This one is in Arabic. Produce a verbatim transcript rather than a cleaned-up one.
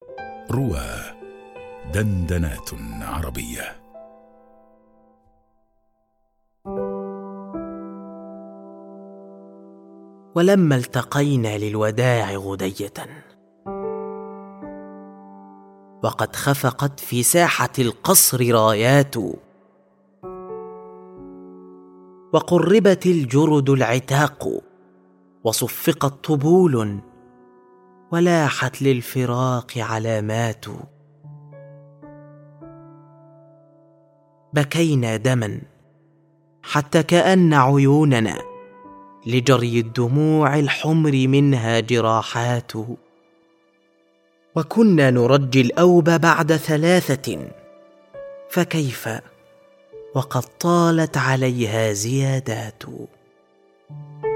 روى دندنات عربية. ولما التقينا للوداع غدية، وقد خفقت في ساحة القصر رايات، وقربت الجرد العتاق، وصفقت طبول، ولاحت للفراق علامات. بكينا دما حتى كأن عيوننا لجري الدموع الحمر منها جراحات، وكنا نرجي الأوب بعد ثلاثة، فكيف وقد طالت عليها زيادات.